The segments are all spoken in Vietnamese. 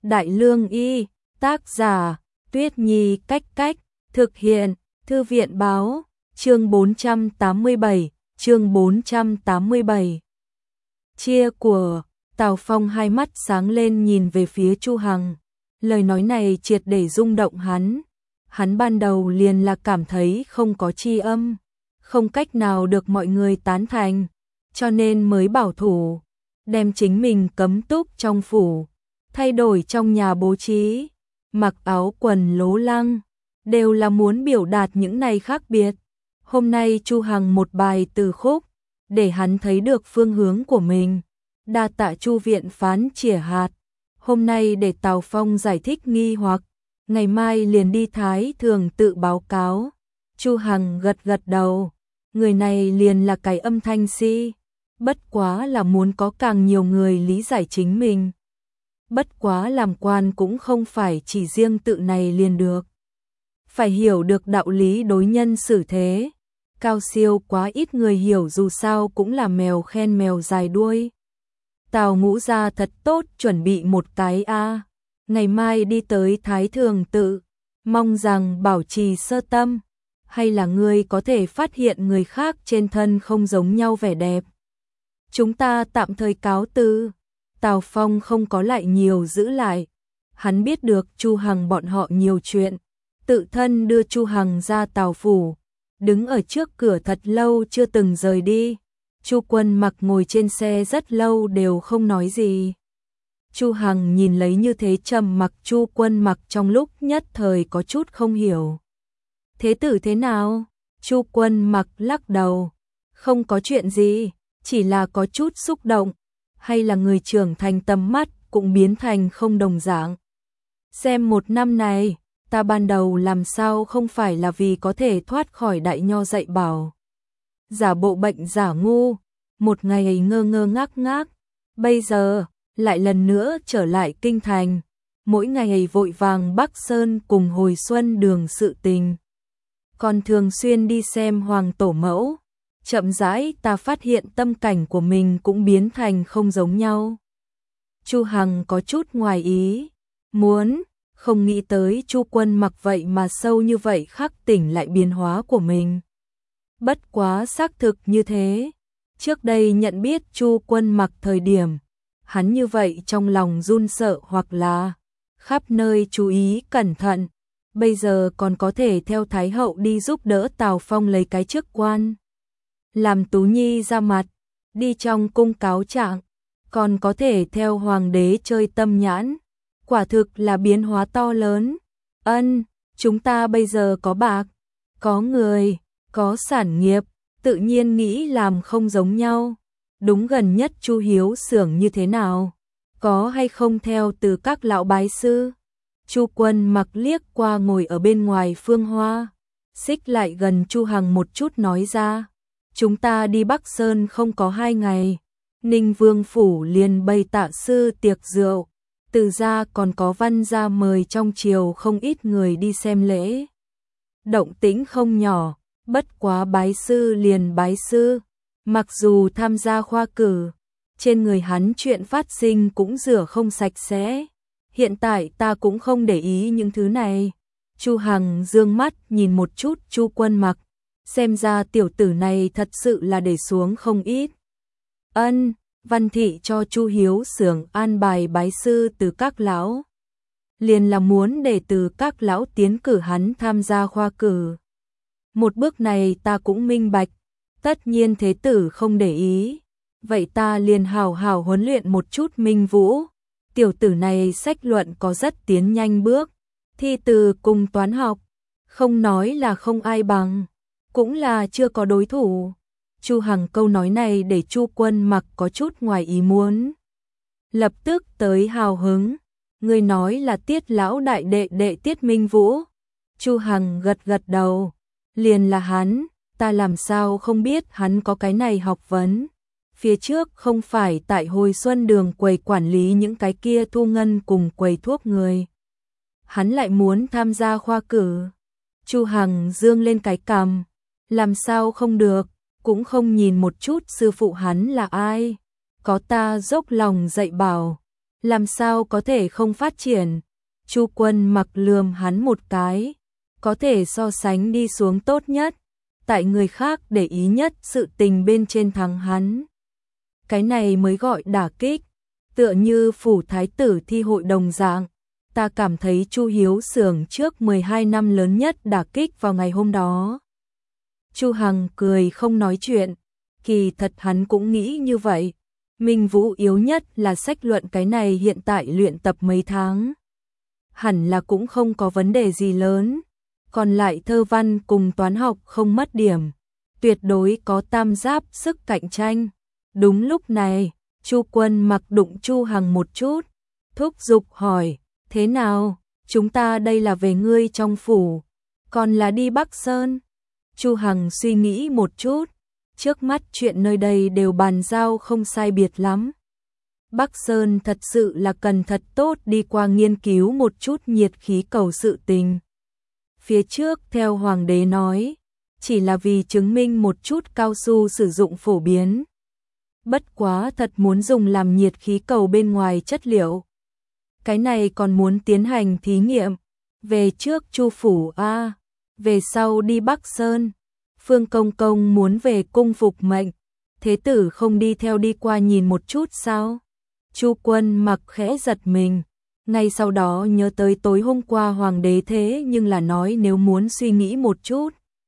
Đại Lương Y, tác giả, Tuyết Nhi Cách Cách, thực hiện, Thư viện Báo, chương 487, chương 487. Chia của, Tào Phong hai mắt sáng lên nhìn về phía Chu Hằng. Lời nói này triệt để rung động hắn. Hắn ban đầu liền là cảm thấy không có tri âm, không cách nào được mọi người tán thành, cho nên mới bảo thủ, đem chính mình cấm túc trong phủ, thay đổi trong nhà bố trí, mặc áo quần lố lăng, đều là muốn biểu đạt những này khác biệt. Hôm nay Chu Hằng một bài từ khúc, để hắn thấy được phương hướng của mình. Đa tạ Chu viện phán chỉa hạt, hôm nay để Tào Phong giải thích nghi hoặc, ngày mai liền đi Thái Thường tự báo cáo. Chu Hằng gật gật đầu, người này liền là cái âm thanh si, bất quá là muốn có càng nhiều người lý giải chính mình. Bất quá làm quan cũng không phải chỉ riêng tự này liền được. Phải hiểu được đạo lý đối nhân xử thế. Cao siêu quá ít người hiểu, dù sao cũng là mèo khen mèo dài đuôi. Tào Ngũ gia thật tốt, chuẩn bị một cái a. Ngày mai đi tới Thái Thường tự, mong rằng bảo trì sơ tâm, hay là ngươi có thể phát hiện người khác trên thân không giống nhau vẻ đẹp. Chúng ta tạm thời cáo từ. Tào Phong không có lại nhiều giữ lại. Hắn biết được Chu Hằng bọn họ nhiều chuyện, tự thân đưa Chu Hằng ra Tào phủ, đứng ở trước cửa thật lâu chưa từng rời đi. Chu Quân Mặc ngồi trên xe rất lâu đều không nói gì. Chu Hằng nhìn lấy như thế trầm mặc Chu Quân Mặc, trong lúc nhất thời có chút không hiểu. Thế tử thế nào? Chu Quân Mặc lắc đầu. Không có chuyện gì, chỉ là có chút xúc động. Hay là người trưởng thành tầm mắt cũng biến thành không đồng dạng. Xem một năm này, ta ban đầu làm sao không phải là vì có thể thoát khỏi đại nho dạy bảo. Giả bộ bệnh giả ngu, một ngày ngơ ngơ ngác ngác, bây giờ lại lần nữa trở lại kinh thành, mỗi ngày vội vàng Bắc Sơn cùng hồi xuân đường sự tình. Còn thường xuyên đi xem hoàng tổ mẫu, chậm rãi ta phát hiện tâm cảnh của mình cũng biến thành không giống nhau. Chu Hằng có chút ngoài ý, không nghĩ tới Chu Quân Mặc vậy mà sâu như vậy khắc tỉnh lại biến hóa của mình. Bất quá xác thực như thế. Trước đây nhận biết Chu Quân Mặc thời điểm, hắn như vậy trong lòng run sợ hoặc là khắp nơi chú ý cẩn thận, bây giờ còn có thể theo Thái hậu đi giúp đỡ Tào Phong lấy cái chức quan, làm Tú Nhi ra mặt, đi trong cung cáo trạng, còn có thể theo hoàng đế chơi tâm nhãn, quả thực là biến hóa to lớn. Chúng ta bây giờ có bạc, có người, có sản nghiệp, tự nhiên nghĩ làm không giống nhau. Đúng, gần nhất Chu Hiếu xưởng như thế nào? Có hay không theo từ các lão bái sư? Chu Quân Mặc liếc qua ngồi ở bên ngoài Phương Hoa, xích lại gần Chu Hằng một chút nói ra. Chúng ta đi Bắc Sơn không có 2 ngày, Ninh Vương phủ liền bày tạ sư tiệc rượu, từ gia còn có văn gia mời trong triều không ít người đi xem lễ. Động tĩnh không nhỏ, bất quá bái sư liền bái sư, mặc dù tham gia khoa cử, trên người hắn chuyện phát sinh cũng rửa không sạch sẽ. Hiện tại ta cũng không để ý những thứ này. Chu Hằng dương mắt nhìn một chút Chu Quân Mặc, xem ra tiểu tử này thật sự là để xuống không ít. Văn thị cho Chu Hiếu xưởng an bài bái sư từ các lão, liền là muốn để từ các lão tiến cử hắn tham gia khoa cử. Một bước này ta cũng minh bạch, tất nhiên thế tử không để ý, vậy ta liền hào hào huấn luyện một chút Minh Vũ. Tiểu tử này sách luận có rất tiến nhanh bước, thi từ cùng toán học, không nói là không ai bằng, cũng là chưa có đối thủ. Chu Hằng câu nói này để Chu Quân Mặc có chút ngoài ý muốn. Lập tức tới hào hứng, người nói là Tiết lão đại đệ đệ Tiết Minh Vũ. Chu Hằng gật gật đầu, liền là hắn, ta làm sao không biết hắn có cái này học vấn. Phía trước không phải tại hồi xuân đường quầy quản lý những cái kia thu ngân cùng quầy thuốc người. Hắn lại muốn tham gia khoa cử. Chu Hằng dương lên cái cằm, làm sao không được, cũng không nhìn một chút sư phụ hắn là ai. Có ta dốc lòng dạy bảo, làm sao có thể không phát triển. Chu Quân Mặc lườm hắn một cái, có thể so sánh đi xuống tốt nhất, tại người khác để ý nhất sự tình bên trên thắng hắn. Cái này mới gọi đả kích, tựa như phủ thái tử thi hội đồng dạng. Ta cảm thấy Chu Hiếu xưởng trước 12 năm lớn nhất đả kích vào ngày hôm đó. Chu Hằng cười không nói chuyện, kỳ thật hắn cũng nghĩ như vậy. Minh Vũ yếu nhất là sách luận, cái này hiện tại luyện tập mấy tháng, hẳn là cũng không có vấn đề gì lớn. Còn lại thơ văn cùng toán học không mất điểm, tuyệt đối có tam giáp sức cạnh tranh. Đúng lúc này, Chu Quân Mặc đụng Chu Hằng một chút, thúc giục hỏi, thế nào, chúng ta đây là về ngươi trong phủ, còn là đi Bắc Sơn? Chu Hằng suy nghĩ một chút, trước mắt chuyện nơi đây đều bàn giao không sai biệt lắm. Bắc Sơn thật sự là cần thật tốt đi qua nghiên cứu một chút nhiệt khí cầu sự tình. Phía trước theo hoàng đế nói, chỉ là vì chứng minh một chút cao su sử dụng phổ biến. Bất quá thật muốn dùng làm nhiệt khí cầu bên ngoài chất liệu. Cái này còn muốn tiến hành thí nghiệm. Về trước Chu phủ a, về sau đi Bắc Sơn. Phương Công Công muốn về cung phục mệnh, thế tử không đi theo đi qua nhìn một chút sao? Chu Quân Mặc khẽ giật mình, ngay sau đó nhớ tới tối hôm qua hoàng đế thế nhưng là nói nếu muốn suy nghĩ một chút.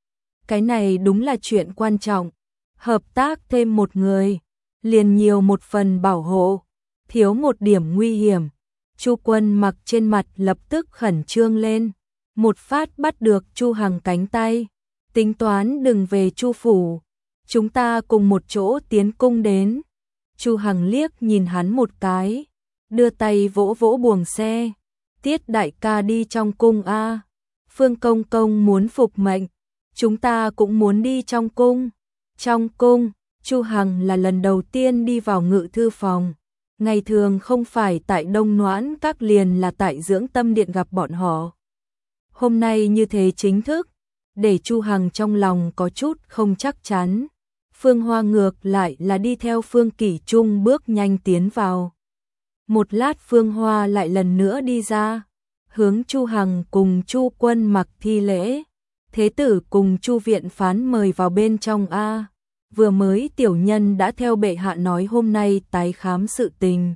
Cái này đúng là chuyện quan trọng, hợp tác thêm một người, liền nhiều một phần bảo hộ, thiếu một điểm nguy hiểm. Chu Quân Mặc trên mặt lập tức khẩn trương lên, một phát bắt được Chu Hằng cánh tay, tính toán đừng về Chu phủ, chúng ta cùng một chỗ tiến cung đến. Chu Hằng liếc nhìn hắn một cái, đưa tay vỗ vỗ buồng xe, Tiết đại ca đi trong cung a. Phương Công Công muốn phục mệnh, chúng ta cũng muốn đi trong cung. Trong cung, Chu Hằng là lần đầu tiên đi vào ngự thư phòng, ngày thường không phải tại Đông Noãn Các liền là tại Dưỡng Tâm Điện gặp bọn họ. Hôm nay như thế chính thức, để Chu Hằng trong lòng có chút không chắc chắn. Phương Hoa ngược lại là đi theo Phương Kỷ Trung bước nhanh tiến vào. Một lát Phương Hoa lại lần nữa đi ra, hướng Chu Hằng cùng Chu Quân Mặc thi lễ. Thế tử cùng Chu viện phán mời vào bên trong a. Vừa mới tiểu nhân đã theo bệ hạ nói hôm nay tái khám sự tình.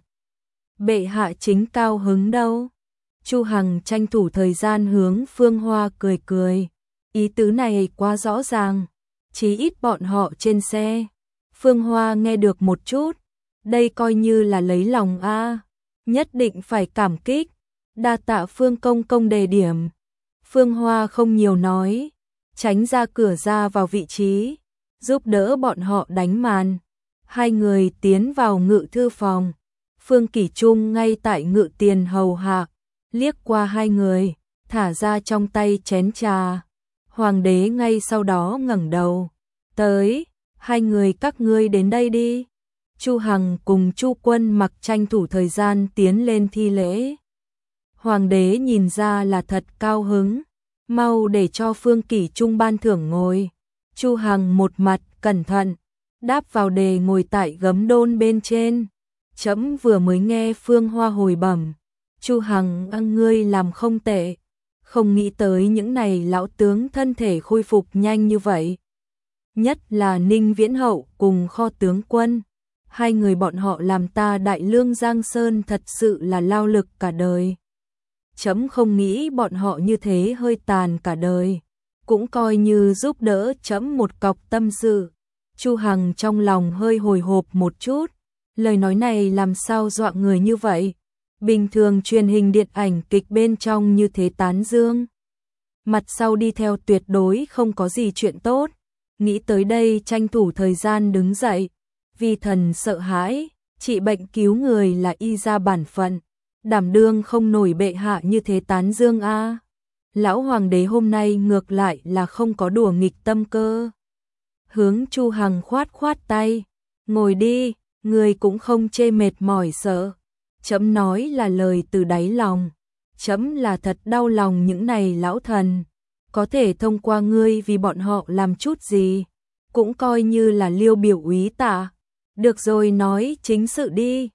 Bệ hạ chính cao hứng đâu. Chu Hằng tranh thủ thời gian hướng Phương Hoa cười cười. Ý tứ này quá rõ ràng, chí ít bọn họ trên xe. Phương Hoa nghe được một chút, đây coi như là lấy lòng a, nhất định phải cảm kích, đa tạ Phương Công Công đề điểm. Phương Hoa không nhiều nói, tránh ra cửa ra vào vị trí, giúp đỡ bọn họ đánh màn. Hai người tiến vào ngự thư phòng, Phương Kỷ Trung ngay tại ngự tiền hầu hạ, liếc qua hai người, thả ra trong tay chén trà. Hoàng đế ngay sau đó ngẩng đầu, tới, hai người các ngươi đến đây đi. Chu Hằng cùng Chu Quân Mặc tranh thủ thời gian tiến lên thi lễ. Hoàng đế nhìn ra là thật cao hứng, mau để cho Phương Kỷ Trung ban thưởng ngồi. Chu Hằng một mặt cẩn thận, đáp vào đề ngồi tại gấm đôn bên trên. Trẫm vừa mới nghe Phương Hoa hồi bẩm, Chu Hằng ngươi làm không tệ, không nghĩ tới những này lão tướng thân thể khôi phục nhanh như vậy. Nhất là Ninh Viễn Hậu cùng Kho tướng quân, hai người bọn họ làm ta Đại Lương Giang Sơn thật sự là lao lực cả đời. Trẫm không nghĩ bọn họ như thế hơi tàn cả đời, cũng coi như giúp đỡ trẫm một cọc tâm sự. Chu Hằng trong lòng hơi hồi hộp một chút, lời nói này làm sao dọa người như vậy. Bình thường truyền hình điện ảnh kịch bên trong như thế tán dương, mặt sau đi theo tuyệt đối không có gì chuyện tốt. Nghĩ tới đây tranh thủ thời gian đứng dậy, vì thần sợ hãi, trị bệnh cứu người là y ra bản phận, đảm đương không nổi bệ hạ như thế tán dương a. Lão hoàng đế hôm nay ngược lại là không có đùa nghịch tâm cơ. Hướng Chu Hằng khoát khoát tay, ngồi đi, người cũng không chê mệt mỏi sợ. Trẫm nói là lời từ đáy lòng, trẫm là thật đau lòng những này lão thần, có thể thông qua ngươi vì bọn họ làm chút gì, cũng coi như là liêu biểu úy tạ. Được rồi, nói chính sự đi.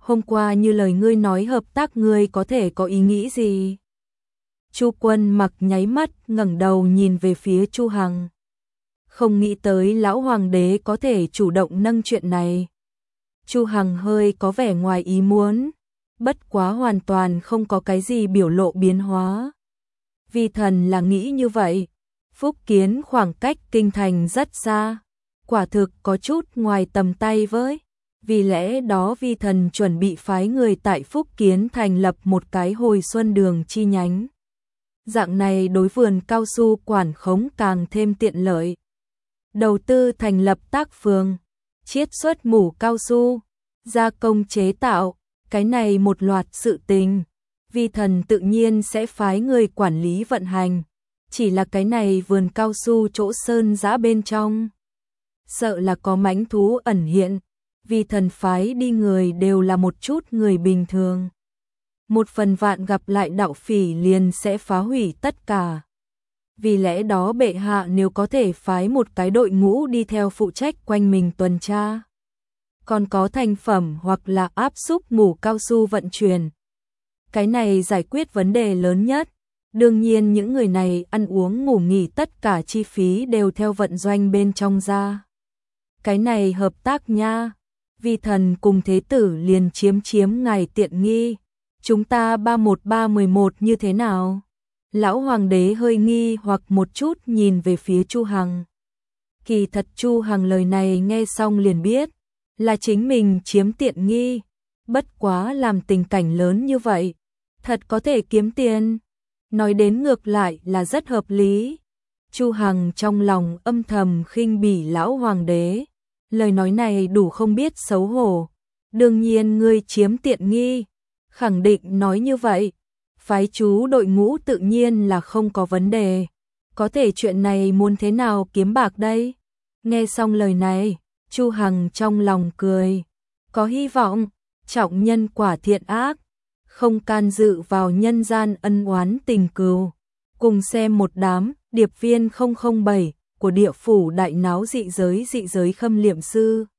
hôm qua như lời ngươi nói hợp tác ngươi có thể có ý nghĩ gì? Chu Quân Mặc nháy mắt ngẩng đầu nhìn về phía Chu Hằng. Không nghĩ tới lão hoàng đế có thể chủ động nâng chuyện này. Chu Hằng hơi có vẻ ngoài ý muốn, bất quá hoàn toàn không có cái gì biểu lộ biến hóa. Vi thần là nghĩ như vậy, Phúc Kiến khoảng cách kinh thành rất xa, quả thực có chút ngoài tầm tay với. Vì lẽ đó vi thần chuẩn bị phái người tại Phúc Kiến thành lập một cái hồi xuân đường chi nhánh. Dạng này đối vườn cao su quản khống càng thêm tiện lợi. Đầu tư thành lập tác phường, chiết xuất mủ cao su, gia công chế tạo, cái này một loạt sự tình. Vi thần tự nhiên sẽ phái người quản lý vận hành. Chỉ là cái này vườn cao su chỗ sơn giã bên trong, sợ là có mãnh thú ẩn hiện. Vi thần phái đi người đều là một chút người bình thường. Một phần vạn gặp lại đạo phỉ liền sẽ phá hủy tất cả. Vì lẽ đó bệ hạ nếu có thể phái một cái đội ngũ đi theo phụ trách quanh mình tuần tra, còn có thành phẩm hoặc là áp xúc mủ cao su vận chuyển, cái này giải quyết vấn đề lớn nhất. Đương nhiên những người này ăn uống ngủ nghỉ tất cả chi phí đều theo vận doanh bên trong ra. Cái này hợp tác nha. Vi thần cùng thế tử liền chiếm ngài tiện nghi. Chúng ta 31311 như thế nào? Lão hoàng đế hơi nghi hoặc một chút nhìn về phía Chu Hằng. Kỳ thật Chu Hằng lời này nghe xong liền biết là chính mình chiếm tiện nghi. Bất quá làm tình cảnh lớn như vậy, thật có thể kiếm tiền. Nói đến ngược lại là rất hợp lý. Chu Hằng trong lòng âm thầm khinh bỉ lão hoàng đế. Lời nói này đủ không biết xấu hổ. Đương nhiên ngươi chiếm tiện nghi. Khẳng định nói như vậy. Phái chú đội ngũ tự nhiên là không có vấn đề. Có thể chuyện này muốn thế nào kiếm bạc đây? Nghe xong lời này, Chu Hằng trong lòng cười. Có hy vọng, trọng nhân quả thiện ác. Không can dự vào nhân gian ân oán tình cừu. Cùng xem một đám điệp viên 007 của địa phủ đại náo dị giới khâm liệm sư.